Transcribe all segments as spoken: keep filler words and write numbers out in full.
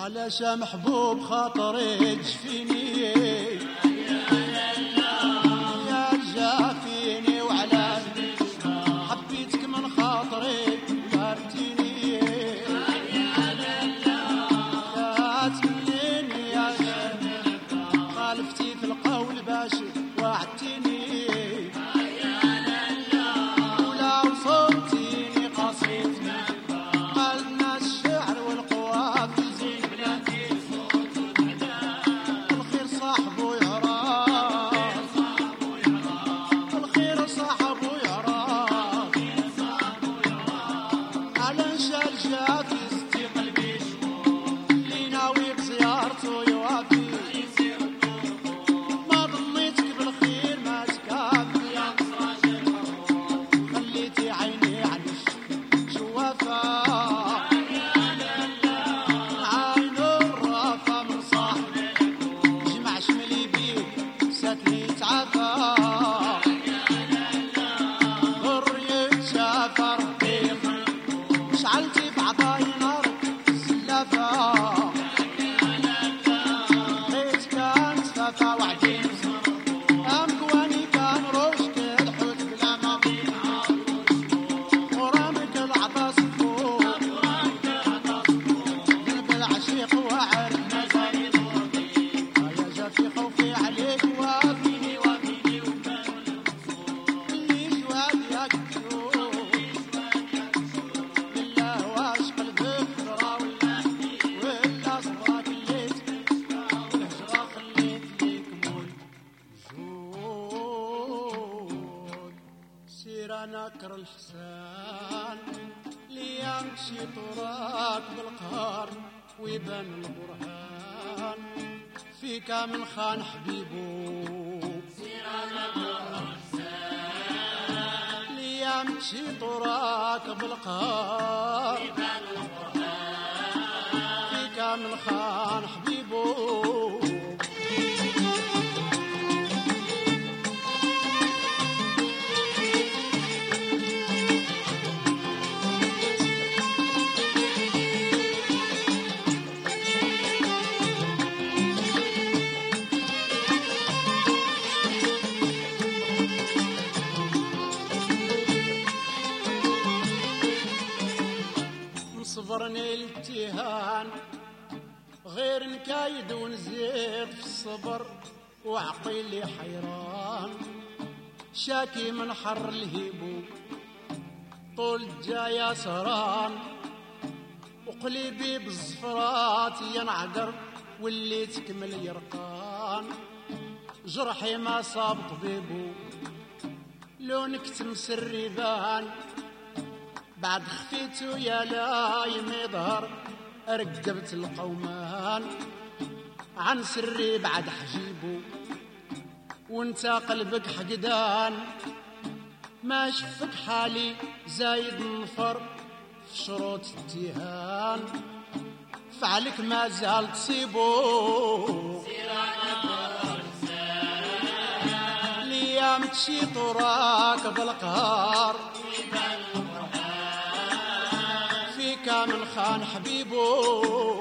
علاش محبوب خاطري تجفيني يا جافيني وعلاش حبيتك من خاطري بارتيني يا تمليني يا خالفتي في القول باش وعدتيني نكر الحسان لي يمشي طراك بالقهر ويبان البرهان فيك من خان حبيبو نكر الحسان لي يمشي طراك بالقهر ويبان البرهان فيك من خان حبيبو صبرني الامتهان غير نكايد ونزيد في الصبر وعقلي حيران شاكي من حر الهيبو طول جايا سران وقلبي بالزفرات ينعقر واللي تكمل يرقان جرحي ما صاب طبيبو لونك تمسر ريبان بعد خفيتو يا لايم يظهر رقبت القومان عن سري بعد حجيبو وانت قلبك حقدان ما شفك حالي زايد نفر في شروط التهان فعلك ما زال تصيبو ليام تشي طراك بالقهر فيك من خان حبيبو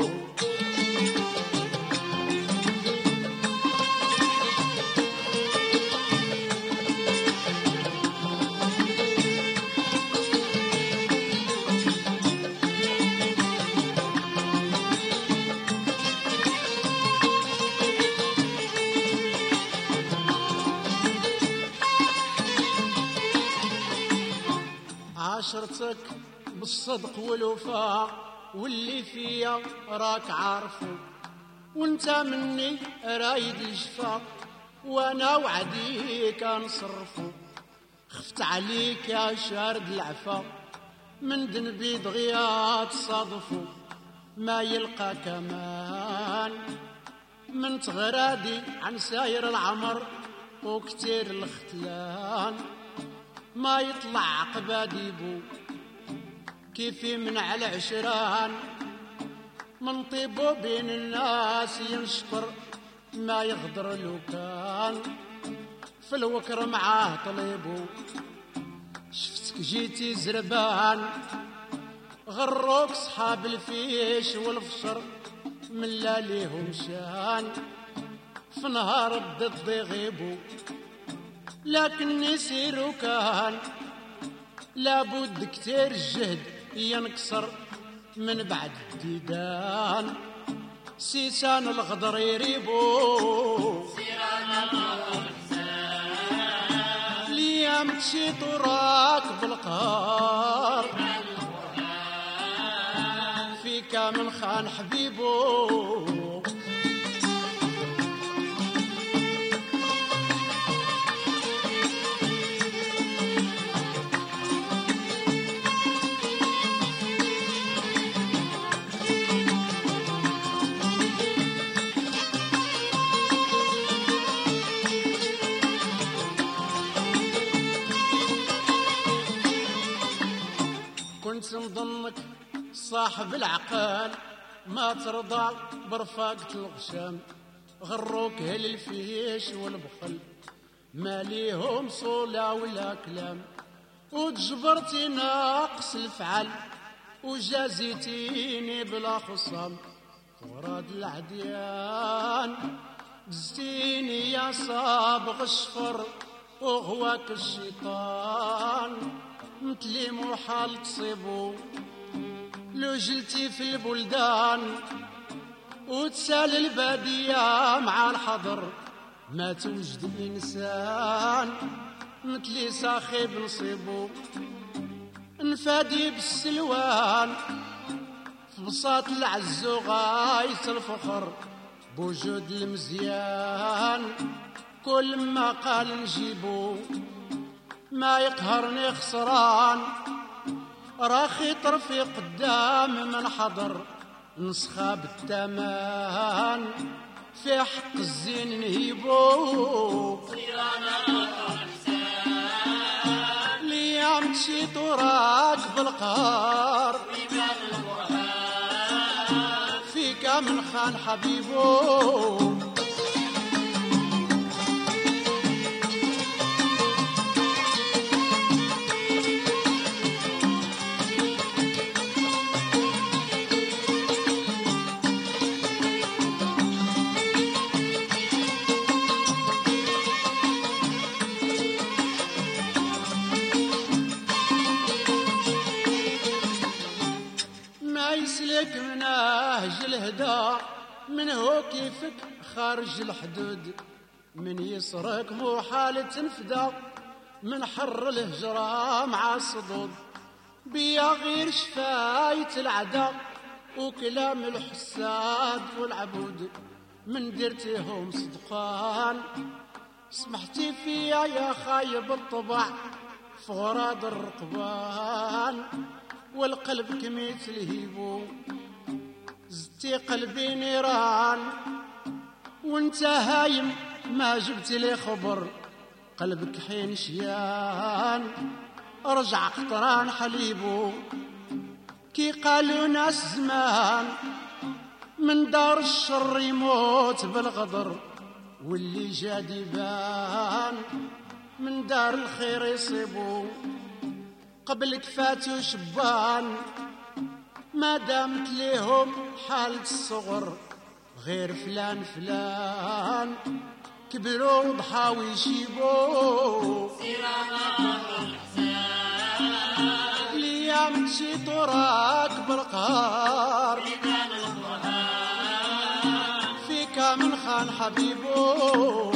عاشرتك بالصدق والوفاء واللي فيا راك عارفو وانت مني رايد الجفا وانا وعديك نصرفو خفت عليك يا شارد العفا من ذنبي دغيا تصادفو ما يلقى كمان من تغرادي عن ساير العمر وكتير الاختلان ما يطلع عقباديبو كيفي من على عشران من طيبو بين الناس ينشكر ما يغدر لو كان في الوكر معاه طليبو شفتك جيتي زربان غروك صحاب الفيش والفشر من لا ليهم شان في نهار الضد يغيبوا لكن يسيروا كان لابد كتير الجهد ينكسر من بعد الديدان سيسان الغدر يريبو ليام تشيط وراك بالقهار فيك من خان حبيبو كنت نظنك صاحب العقال ما ترضى برفاقة الغشام غروك هل الفيش والبخل ما ليهم صولة ولا كلام وتجبرتي ناقص الفعل وجازيتيني بلا خصام وراد العديان دزتيني يا صابغ الشفر وغواك الشيطان مثلي محال تصيبو لو جلتي في البلدان وتسال البادية مع الحضر ما توجد إنسان مثلي صاخب نصيبو نفادي بالسلوان في بساط العز وغاية الفخر بوجود المزيان كل ما قال نجيبو ما يقهرني خسران راخي طرفي قدام من حضر نسخة بالتمان في حق الزين نهيبو ليام تشيط وراك بالقهر فيك من خان حبيبو يسلك مناهج الهدى من هو كيفك خارج الحدود من يسرك مو حالة تنفدى من حر الهجرة مع الصدود بيا غير شفاية العدا وكلام الحساد والعبود من درتيهم صدقان سمحتي فيا يا خايب الطبع في غراد الرقبان والقلب كميت الهيبو زدتي قلبي نيران وانت هايم ما جبت لي خبر قلبك حين شيان رجع قطران حليبو كي قالوا ناس زمان من دار الشر يموت بالغدر واللي جا ديبان من دار الخير يصيبو قبلك فاتوا شبان ما دامت ليهم حالة الصغر غير فلان فلان كبروا وضحاو يجيبوا ليام تشيط وراك بالقهر فيك من خان حبيبو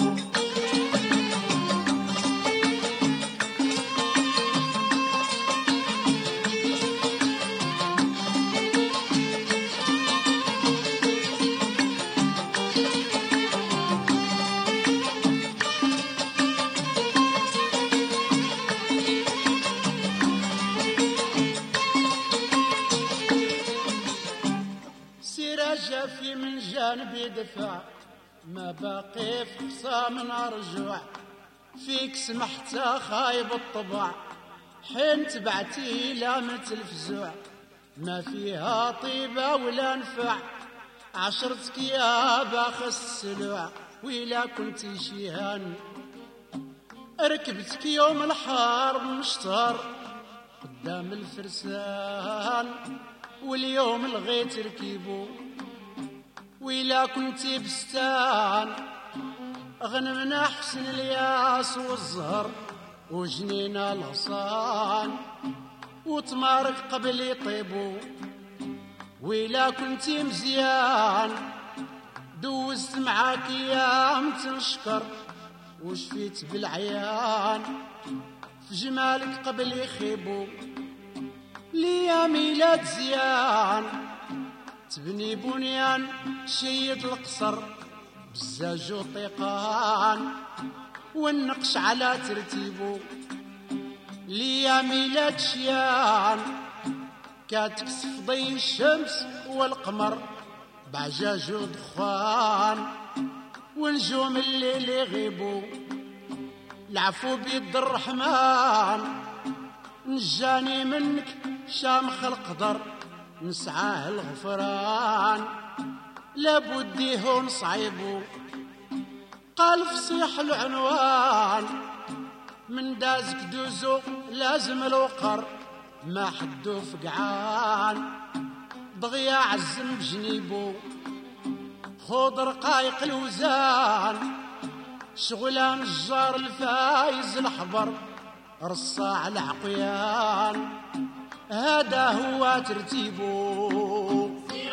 في من جانبي دفع ما باقي في خصام ارجوع فيك سمحت خايب الطبع حين تبعتي لا متلفزوع ما فيها طيبة ولا نفع عشرتك يا باخ السلوع وإلا كنت شيهان ركبتك يوم الحرب مشتهر قدام الفرسان واليوم لغيت ركيبو وإلا كنتي بستان غنمنا حسن الياس والزهر وجنينا الغصان وتمارك قبل يطيبو. وإلا كنتي مزيان دوزت معاك ايام تنشكر وشفيت بالعيان في جمالك قبل يخيبو. ليا ميلاد زيان تبني بنيان شيد القصر بالزاج وطيقان والنقش على ترتيبو. ليا ميلاد شيان كاتكسف ضي الشمس والقمر بعجاج ودخان ونجوم الليل يغيبو. العفو بيد الرحمن نجاني منك شامخ القدر نسعاه الغفران لابد هون صعيبو. قال فصيح العنوان من دازك دوزو لازم الوقر ما حدو فقعان ضغيا عزم بجنيبو. خود رقايق الوزان شغلان الجار الفايز الحبر رصاع العقيان هذا هو ترتيبو.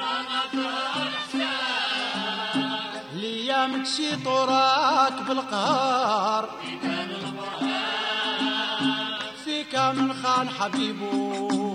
ليام تشي طراك بالقهار فيك من خان حبيبو.